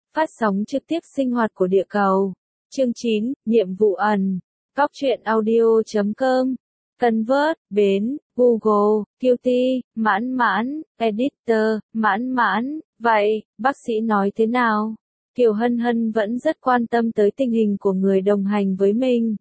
Phát sóng trực tiếp sinh hoạt của địa cầu. Chương 9, nhiệm vụ ẩn. Góc truyện audio.com. Convert, Bến, Google, Qt, Mãn Mãn, Editor, Mãn Mãn. Vậy, bác sĩ nói thế nào? Kiều Hân Hân vẫn rất quan tâm tới tình hình của người đồng hành với mình.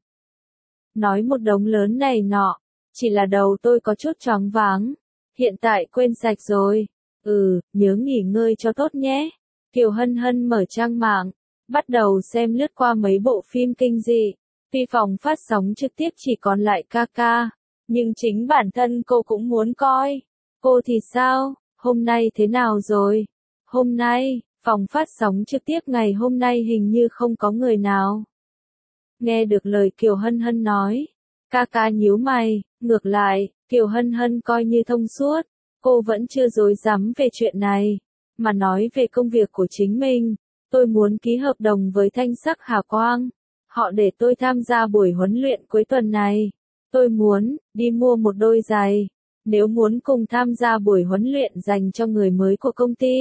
Nói một đống lớn này nọ, chỉ là đầu tôi có chút choáng váng. Hiện tại quên sạch rồi. Nhớ nghỉ ngơi cho tốt nhé. Kiều Hân Hân mở trang mạng, bắt đầu xem lướt qua mấy bộ phim kinh dị. Tuy phòng phát sóng trực tiếp chỉ còn lại Kaka, nhưng chính bản thân cô cũng muốn coi. Cô thì sao? Hôm nay thế nào rồi? Hôm nay, phòng phát sóng trực tiếp ngày hôm nay hình như không có người nào. Nghe được lời Kiều Hân Hân nói, Kaka nhíu mày, ngược lại, Kiều Hân Hân coi như thông suốt, cô vẫn chưa rối rắm về chuyện này, mà nói về công việc của chính mình. Tôi muốn ký hợp đồng với Thanh Sắc Hà Quang. Họ để tôi tham gia buổi huấn luyện cuối tuần này. Tôi muốn đi mua một đôi giày, nếu muốn cùng tham gia buổi huấn luyện dành cho người mới của công ty.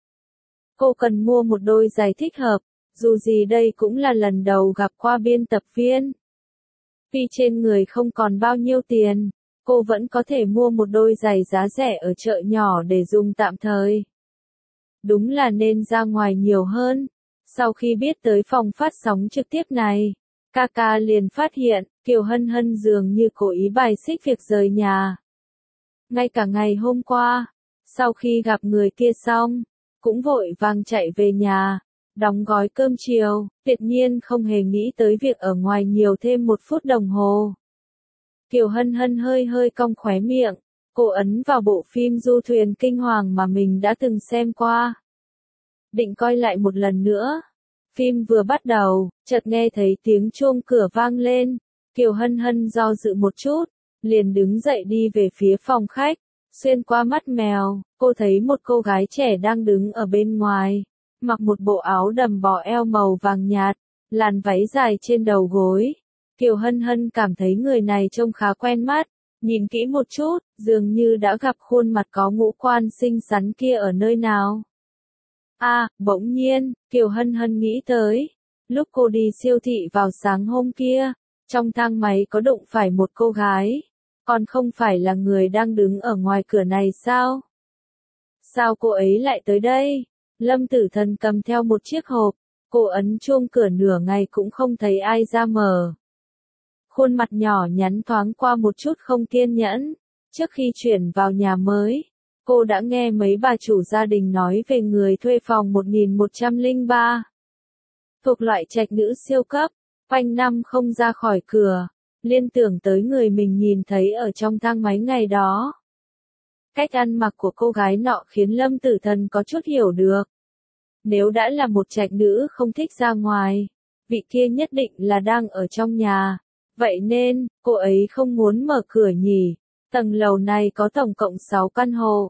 Cô cần mua một đôi giày thích hợp, dù gì đây cũng là lần đầu gặp qua biên tập viên. Tuy trên người không còn bao nhiêu tiền, cô vẫn có thể mua một đôi giày giá rẻ ở chợ nhỏ để dùng tạm thời. Đúng là nên ra ngoài nhiều hơn. Sau khi biết tới phòng phát sóng trực tiếp này, Kaka liền phát hiện, Kiều Hân Hân dường như cố ý bài xích việc rời nhà. Ngay cả ngày hôm qua, sau khi gặp người kia xong, cũng vội vàng chạy về nhà, đóng gói cơm chiều, tuyệt nhiên không hề nghĩ tới việc ở ngoài nhiều thêm 1 phút đồng hồ. Kiều Hân Hân hơi cong khóe miệng, cô ấn vào bộ phim Du Thuyền Kinh Hoàng mà mình đã từng xem qua. Định coi lại một lần nữa. Phim vừa bắt đầu, chợt nghe thấy tiếng chuông cửa vang lên. Kiều Hân Hân do dự một chút, liền đứng dậy đi về phía phòng khách. Xuyên qua mắt mèo, cô thấy một cô gái trẻ đang đứng ở bên ngoài, mặc một bộ áo đầm bò eo màu vàng nhạt, làn váy dài trên đầu gối. Kiều Hân Hân cảm thấy người này trông khá quen mắt, nhìn kỹ một chút, dường như đã gặp khuôn mặt có ngũ quan xinh xắn kia ở nơi nào. Bỗng nhiên, Kiều Hân Hân nghĩ tới, lúc cô đi siêu thị vào sáng hôm kia, trong thang máy có đụng phải một cô gái, còn không phải là người đang đứng ở ngoài cửa này sao? Sao cô ấy lại tới đây? Lâm Tử Thần cầm theo một chiếc hộp, cô ấn chuông cửa nửa ngày cũng không thấy ai ra mở. Khuôn mặt nhỏ nhắn thoáng qua một chút không kiên nhẫn, trước khi chuyển vào nhà mới. Cô đã nghe mấy bà chủ gia đình nói về người thuê phòng 1103. Thuộc loại trạch nữ siêu cấp, quanh năm không ra khỏi cửa, liên tưởng tới người mình nhìn thấy ở trong thang máy ngày đó. Cách ăn mặc của cô gái nọ khiến Lâm Tử Thần có chút hiểu được. Nếu đã là một trạch nữ không thích ra ngoài, vị kia nhất định là đang ở trong nhà. Vậy nên, cô ấy không muốn mở cửa nhỉ. Tầng lầu này có tổng cộng 6 căn hộ.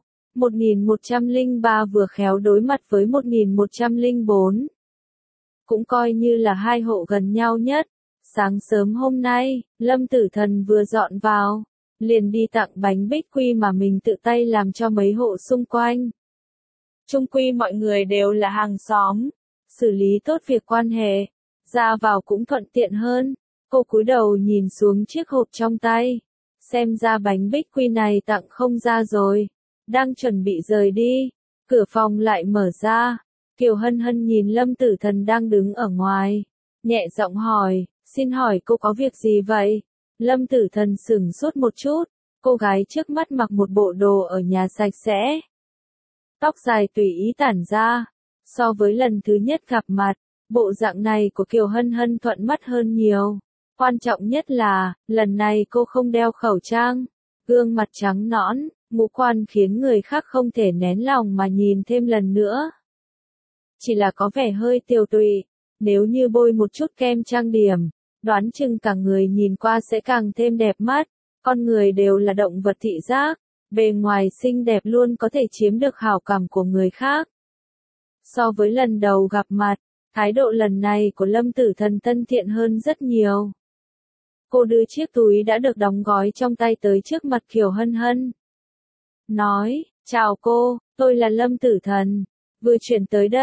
1103 vừa khéo đối mặt với 1104. Cũng coi như là 2 hộ gần nhau nhất. Sáng sớm hôm nay, Lâm Tử Thần vừa dọn vào, liền đi tặng bánh bích quy mà mình tự tay làm cho mấy hộ xung quanh. Chung quy mọi người đều là hàng xóm, xử lý tốt việc quan hệ, ra vào cũng thuận tiện hơn. Cô cúi đầu nhìn xuống chiếc hộp trong tay, xem ra bánh bích quy này tặng không ra rồi, đang chuẩn bị rời đi, cửa phòng lại mở ra. Kiều Hân Hân nhìn Lâm Tử Thần đang đứng ở ngoài, nhẹ giọng hỏi, xin hỏi cô có việc gì vậy? Lâm Tử Thần sửng sốt một chút, cô gái trước mắt mặc một bộ đồ ở nhà sạch sẽ. Tóc dài tùy ý tản ra, so với lần thứ nhất gặp mặt, bộ dạng này của Kiều Hân Hân thuận mắt hơn nhiều. Quan trọng nhất là, lần này cô không đeo khẩu trang, gương mặt trắng nõn, ngũ quan khiến người khác không thể nén lòng mà nhìn thêm lần nữa. Chỉ là có vẻ hơi tiều tụy, nếu như bôi một chút kem trang điểm, đoán chừng cả người nhìn qua sẽ càng thêm đẹp mắt. Con người đều là động vật thị giác, bề ngoài xinh đẹp luôn có thể chiếm được hảo cảm của người khác. So với lần đầu gặp mặt, thái độ lần này của Lâm Tử Thần thân thiện hơn rất nhiều. Cô đưa chiếc túi đã được đóng gói trong tay tới trước mặt Kiều Hân Hân. Nói, chào cô, tôi là Lâm Tử Thần, vừa chuyển tới đây,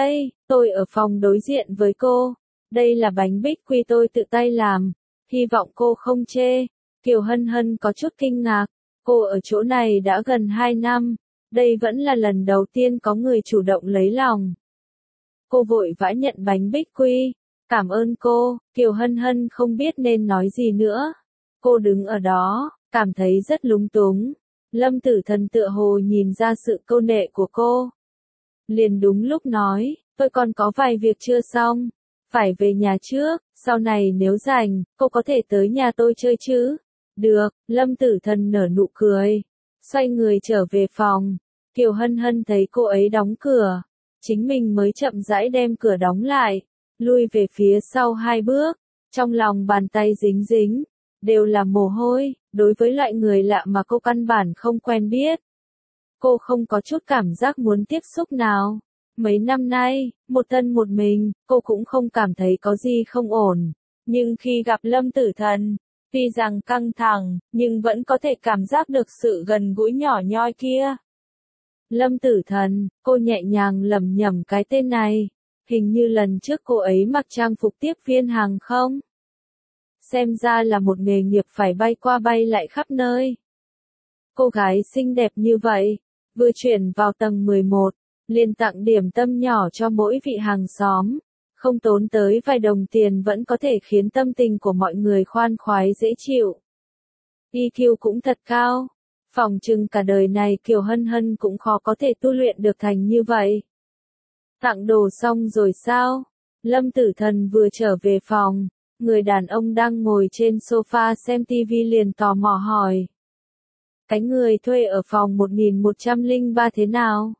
Tôi ở phòng đối diện với cô. Đây là bánh bích quy tôi tự tay làm. Hy vọng cô không chê. Kiều Hân Hân có chút kinh ngạc. Cô ở chỗ này đã gần 2 năm. Đây vẫn là lần đầu tiên có người chủ động lấy lòng. Cô vội vã nhận bánh bích quy. Cảm ơn cô. Kiều Hân Hân không biết nên nói gì nữa. Cô đứng ở đó, cảm thấy rất lúng túng. Lâm Tử Thần tựa hồ nhìn ra sự câu nệ của cô. Liền đúng lúc nói, tôi còn có vài việc chưa xong. Phải về nhà trước, sau này nếu rảnh, cô có thể tới nhà tôi chơi chứ? Được, Lâm Tử Thần nở nụ cười. Xoay người trở về phòng. Kiều Hân Hân thấy cô ấy đóng cửa. Chính mình mới chậm rãi đem cửa đóng lại. Lui về phía sau 2 bước. Trong lòng bàn tay dính dính. Đều là mồ hôi, đối với loại người lạ mà cô căn bản không quen biết. Cô không có chút cảm giác muốn tiếp xúc nào. Mấy năm nay, một thân một mình, cô cũng không cảm thấy có gì không ổn. Nhưng khi gặp Lâm Tử Thần, tuy rằng căng thẳng, nhưng vẫn có thể cảm giác được sự gần gũi nhỏ nhoi kia. Lâm Tử Thần, cô nhẹ nhàng lẩm nhẩm cái tên này. Hình như lần trước cô ấy mặc trang phục tiếp viên hàng không. Xem ra là một nghề nghiệp phải bay qua bay lại khắp nơi. Cô gái xinh đẹp như vậy, vừa chuyển vào tầng 11, liền tặng điểm tâm nhỏ cho mỗi vị hàng xóm. Không tốn tới vài đồng tiền vẫn có thể khiến tâm tình của mọi người khoan khoái dễ chịu. EQ cũng thật cao. Phỏng chừng cả đời này Kiều Hân Hân cũng khó có thể tu luyện được thành như vậy. Tặng đồ xong rồi sao? Lâm Tử Thần vừa trở về phòng. Người đàn ông đang ngồi trên sofa xem TV liền tò mò hỏi. Cái người thuê ở phòng 1103 thế nào?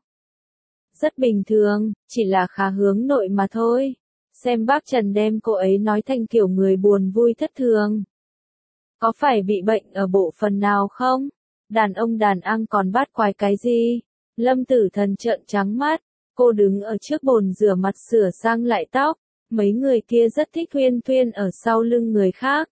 Rất bình thường, chỉ là khá hướng nội mà thôi. Xem bác Trần đem cô ấy nói thành kiểu người buồn vui thất thường. Có phải bị bệnh ở bộ phận nào không? Đàn ông đàn ăn còn bắt quái cái gì? Lâm Tử Thần trợn trắng mắt. Cô đứng ở trước bồn rửa mặt sửa sang lại tóc. Mấy người kia rất thích thuyên thuyên ở sau lưng người khác.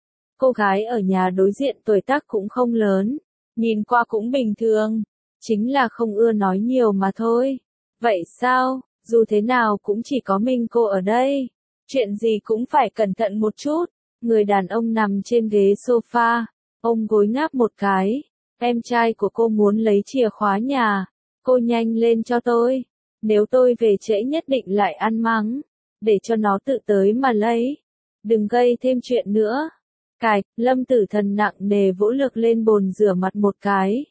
Cô gái ở nhà đối diện tuổi tác cũng không lớn, nhìn qua cũng bình thường, chính là không ưa nói nhiều mà thôi. Vậy sao, dù thế nào cũng chỉ có mình cô ở đây. Chuyện gì cũng phải cẩn thận một chút. Người đàn ông nằm trên ghế sofa, ôm gối ngáp một cái. Em trai của cô muốn lấy chìa khóa nhà. Cô nhanh lên cho tôi. Nếu tôi về trễ nhất định lại ăn mắng. Để cho nó tự tới mà lấy. Đừng gây thêm chuyện nữa. Cạch, Lâm Tử Thần nặng nề vỗ lực lên bồn rửa mặt một cái.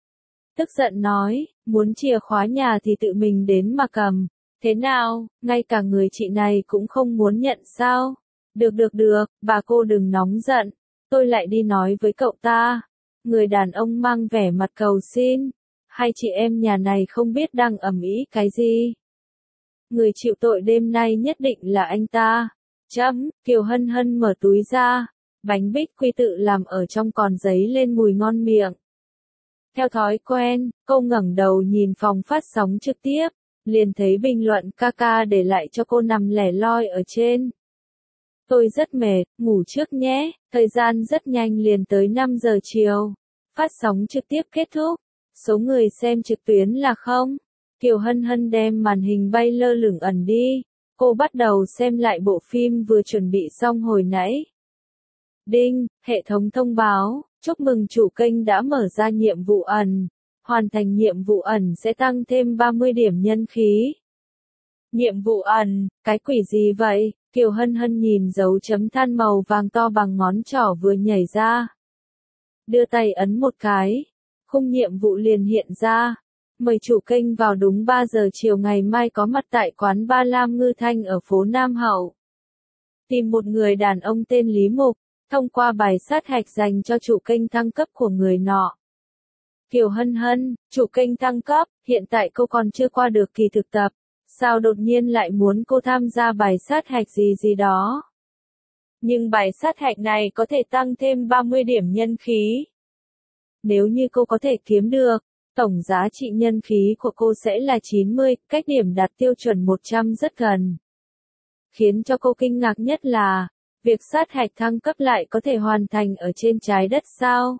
Tức giận nói, muốn chìa khóa nhà thì tự mình đến mà cầm. Thế nào, ngay cả người chị này cũng không muốn nhận sao? Được, bà cô đừng nóng giận. Tôi lại đi nói với cậu ta. Người đàn ông mang vẻ mặt cầu xin. Hai chị em nhà này không biết đang ầm ĩ cái gì. Người chịu tội đêm nay nhất định là anh ta. Kiều Hân Hân mở túi ra. Bánh bích quy tự làm ở trong còn giấy lên mùi ngon miệng. Theo thói quen, cô ngẩng đầu nhìn phòng phát sóng trực tiếp, liền thấy bình luận ca để lại cho cô nằm lẻ loi ở trên. Tôi rất mệt, ngủ trước nhé, thời gian rất nhanh liền tới 5 giờ chiều. Phát sóng trực tiếp kết thúc, số người xem trực tuyến là không. Kiều Hân Hân đem màn hình bay lơ lửng ẩn đi, cô bắt đầu xem lại bộ phim vừa chuẩn bị xong hồi nãy. Đinh, hệ thống thông báo, chúc mừng chủ kênh đã mở ra nhiệm vụ ẩn. Hoàn thành nhiệm vụ ẩn sẽ tăng thêm 30 điểm nhân khí. Nhiệm vụ ẩn, cái quỷ gì vậy? Kiều Hân Hân nhìn dấu chấm than màu vàng to bằng ngón trỏ vừa nhảy ra. Đưa tay ấn một cái. Khung nhiệm vụ liền hiện ra. Mời chủ kênh vào đúng 3 giờ chiều ngày mai có mặt tại quán Ba Lam Ngư Thanh ở phố Nam Hậu. Tìm một người đàn ông tên Lý Mục. Thông qua bài sát hạch dành cho chủ kênh thăng cấp của người nọ. Kiều Hân Hân, chủ kênh thăng cấp, hiện tại cô còn chưa qua được kỳ thực tập. Sao đột nhiên lại muốn cô tham gia bài sát hạch gì đó? Nhưng bài sát hạch này có thể tăng thêm 30 điểm nhân khí. Nếu như cô có thể kiếm được, tổng giá trị nhân khí của cô sẽ là 90, cách điểm đạt tiêu chuẩn 100 rất gần. Khiến cho cô kinh ngạc nhất là, việc sát hạch thăng cấp lại có thể hoàn thành ở trên trái đất sao?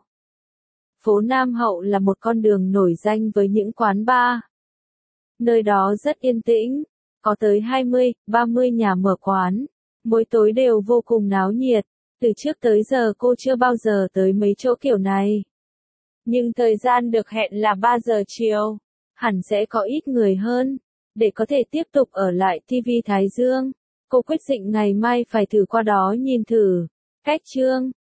Phố Nam Hậu là một con đường nổi danh với những quán bar. Nơi đó rất yên tĩnh, có tới 20, 30 nhà mở quán. Mỗi tối đều vô cùng náo nhiệt. Từ trước tới giờ cô chưa bao giờ tới mấy chỗ kiểu này. Nhưng thời gian được hẹn là 3 giờ chiều. Hẳn sẽ có ít người hơn. Để có thể tiếp tục ở lại TV Thái Dương, cô quyết định ngày mai phải thử qua đó nhìn thử. Cách Trương